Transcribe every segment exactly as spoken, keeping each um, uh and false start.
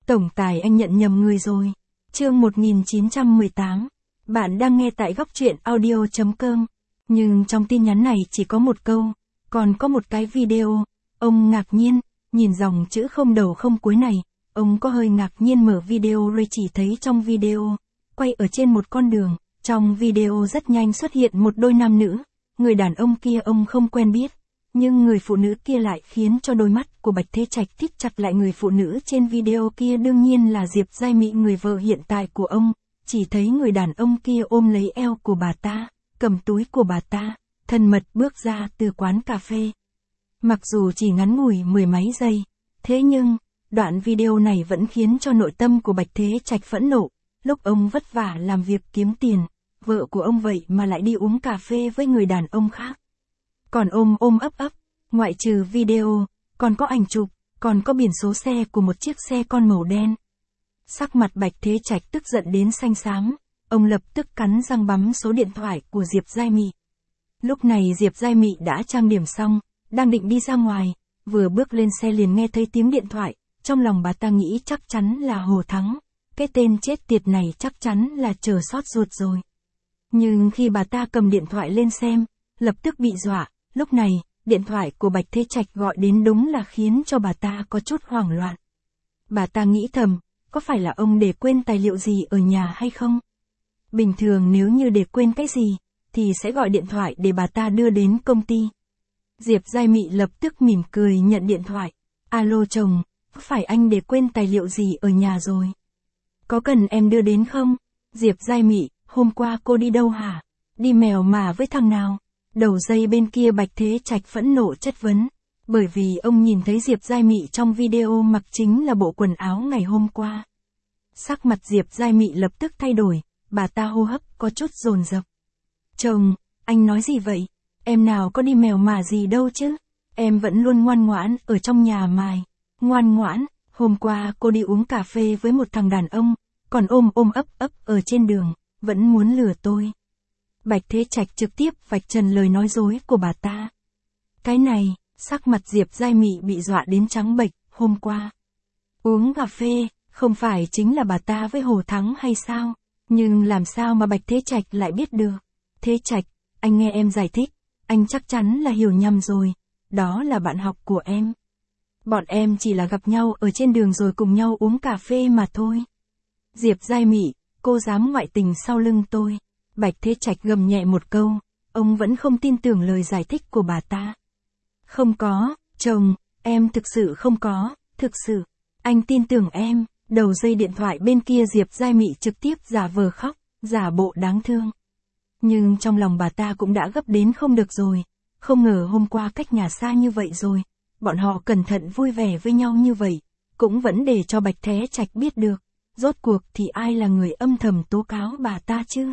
Tổng tài anh nhận nhầm người rồi. Chương một nghìn chín trăm mười tám. Bạn đang nghe tại góc truyện audio chấm com. Nhưng trong tin nhắn này chỉ có một câu, còn có một cái video. Ông ngạc nhiên, nhìn dòng chữ không đầu không cuối này. Ông có hơi ngạc nhiên mở video rồi chỉ thấy trong video, quay ở trên một con đường. Trong video rất nhanh xuất hiện một đôi nam nữ. Người đàn ông kia ông không quen biết. Nhưng người phụ nữ kia lại khiến cho đôi mắt của Bạch Thế Trạch thích chặt lại. Người phụ nữ trên video kia đương nhiên là Diệp Giai Mị, người vợ hiện tại của ông. Chỉ thấy người đàn ông kia ôm lấy eo của bà ta, cầm túi của bà ta, thân mật bước ra từ quán cà phê. Mặc dù chỉ ngắn ngủi mười mấy giây, thế nhưng, đoạn video này vẫn khiến cho nội tâm của Bạch Thế Trạch phẫn nộ. Lúc ông vất vả làm việc kiếm tiền, vợ của ông vậy mà lại đi uống cà phê với người đàn ông khác. Còn ôm ôm ấp ấp, ngoại trừ video, còn có ảnh chụp, còn có biển số xe của một chiếc xe con màu đen. Sắc mặt Bạch Thế Trạch tức giận đến xanh xám, ông lập tức cắn răng bấm số điện thoại của Diệp Giai Mị. Lúc này Diệp Giai Mị đã trang điểm xong, đang định đi ra ngoài, vừa bước lên xe liền nghe thấy tiếng điện thoại, trong lòng bà ta nghĩ chắc chắn là Hồ Thắng, cái tên chết tiệt này chắc chắn là chờ sót ruột rồi. Nhưng khi bà ta cầm điện thoại lên xem, lập tức bị dọa. Lúc này, điện thoại của Bạch Thế Trạch gọi đến đúng là khiến cho bà ta có chút hoảng loạn. Bà ta nghĩ thầm, có phải là ông để quên tài liệu gì ở nhà hay không? Bình thường nếu như để quên cái gì, thì sẽ gọi điện thoại để bà ta đưa đến công ty. Diệp Giai Mị lập tức mỉm cười nhận điện thoại. Alo chồng, có phải anh để quên tài liệu gì ở nhà rồi? Có cần em đưa đến không? Diệp Giai Mị, hôm qua cô đi đâu hả? Đi mèo mà với thằng nào? Đầu dây bên kia Bạch Thế Trạch phẫn nộ chất vấn, bởi vì ông nhìn thấy Diệp Giai Mị trong video mặc chính là bộ quần áo ngày hôm qua. Sắc mặt Diệp Giai Mị lập tức thay đổi, bà ta hô hấp có chút dồn dập. Chồng, anh nói gì vậy? Em nào có đi mèo mà gì đâu chứ? Em vẫn luôn ngoan ngoãn ở trong nhà mài. Ngoan ngoãn, hôm qua cô đi uống cà phê với một thằng đàn ông, còn ôm ôm ấp ấp ở trên đường, vẫn muốn lừa tôi. Bạch Thế Trạch trực tiếp vạch trần lời nói dối của bà ta. Cái này, sắc mặt Diệp Giai Mị bị dọa đến trắng bệch. Hôm qua uống cà phê, không phải chính là bà ta với Hồ Thắng hay sao? Nhưng làm sao mà Bạch Thế Trạch lại biết được? Thế Trạch, anh nghe em giải thích, anh chắc chắn là hiểu nhầm rồi. Đó là bạn học của em. Bọn em chỉ là gặp nhau ở trên đường rồi cùng nhau uống cà phê mà thôi. Diệp Giai Mị, cô dám ngoại tình sau lưng tôi. Bạch Thế Trạch gầm nhẹ một câu, ông vẫn không tin tưởng lời giải thích của bà ta. Không có, chồng, em thực sự không có, thực sự, anh tin tưởng em. Đầu dây điện thoại bên kia Diệp Giai Mị trực tiếp giả vờ khóc, giả bộ đáng thương. Nhưng trong lòng bà ta cũng đã gấp đến không được rồi, không ngờ hôm qua cách nhà xa như vậy rồi, bọn họ cẩn thận vui vẻ với nhau như vậy, cũng vẫn để cho Bạch Thế Trạch biết được, rốt cuộc thì ai là người âm thầm tố cáo bà ta chứ?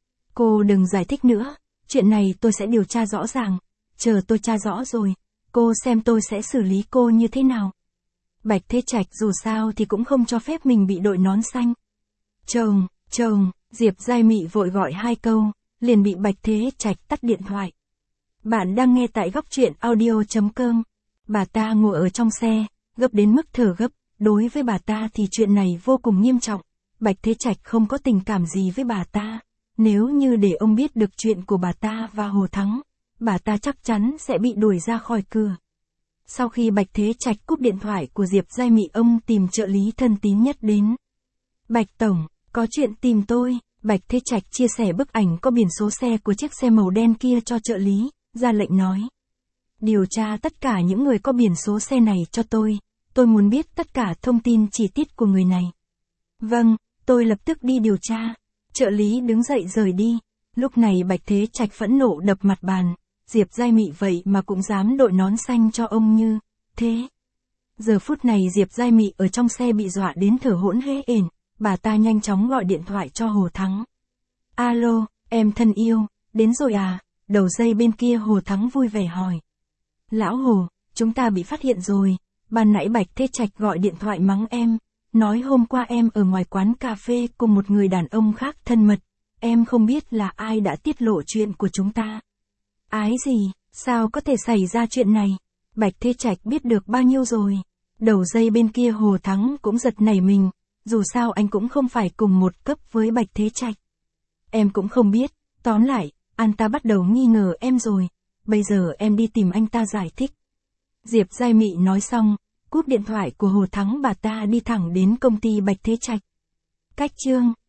Cô đừng giải thích nữa, chuyện này tôi sẽ điều tra rõ ràng, chờ tôi tra rõ rồi, cô xem tôi sẽ xử lý cô như thế nào. Bạch Thế Trạch dù sao thì cũng không cho phép mình bị đội nón xanh. Chồng, chồng, Diệp Giai Mị vội gọi hai câu, liền bị Bạch Thế Trạch tắt điện thoại. Bạn đang nghe tại góc truyện audio chấm com. Bà ta ngồi ở trong xe, gấp đến mức thở gấp, đối với bà ta thì chuyện này vô cùng nghiêm trọng. Bạch Thế Trạch không có tình cảm gì với bà ta. Nếu như để ông biết được chuyện của bà ta và Hồ Thắng, bà ta chắc chắn sẽ bị đuổi ra khỏi cửa. Sau khi Bạch Thế Trạch cúp điện thoại của Diệp Giai Mị, ông tìm trợ lý thân tín nhất đến. Bạch Tổng, có chuyện tìm tôi. Bạch Thế Trạch chia sẻ bức ảnh có biển số xe của chiếc xe màu đen kia cho trợ lý, ra lệnh nói. Điều tra tất cả những người có biển số xe này cho tôi, tôi muốn biết tất cả thông tin chi tiết của người này. Vâng, tôi lập tức đi điều tra. Trợ lý đứng dậy rời đi. Lúc này Bạch Thế Trạch phẫn nộ đập mặt bàn. Diệp Giai Mị vậy mà cũng dám đội nón xanh cho ông như thế. Giờ phút này Diệp Giai Mị ở trong xe bị dọa đến thở hổn hển. Bà ta nhanh chóng gọi điện thoại cho Hồ Thắng. Alo, em thân yêu, đến rồi à? Đầu dây bên kia Hồ Thắng vui vẻ hỏi. Lão Hồ, chúng ta bị phát hiện rồi. Ban nãy Bạch Thế Trạch gọi điện thoại mắng em. Nói hôm qua em ở ngoài quán cà phê cùng một người đàn ông khác thân mật. Em không biết là ai đã tiết lộ chuyện của chúng ta. Ái gì, sao có thể xảy ra chuyện này? Bạch Thế Trạch biết được bao nhiêu rồi? Đầu dây bên kia Hồ Thắng cũng giật nảy mình, dù sao anh cũng không phải cùng một cấp với Bạch Thế Trạch. Em cũng không biết, tóm lại, anh ta bắt đầu nghi ngờ em rồi, bây giờ em đi tìm anh ta giải thích. Diệp Giai Mị nói xong, cúp điện thoại của Hồ Thắng bà ta đi thẳng đến công ty Bạch Thế Trạch. Cách chương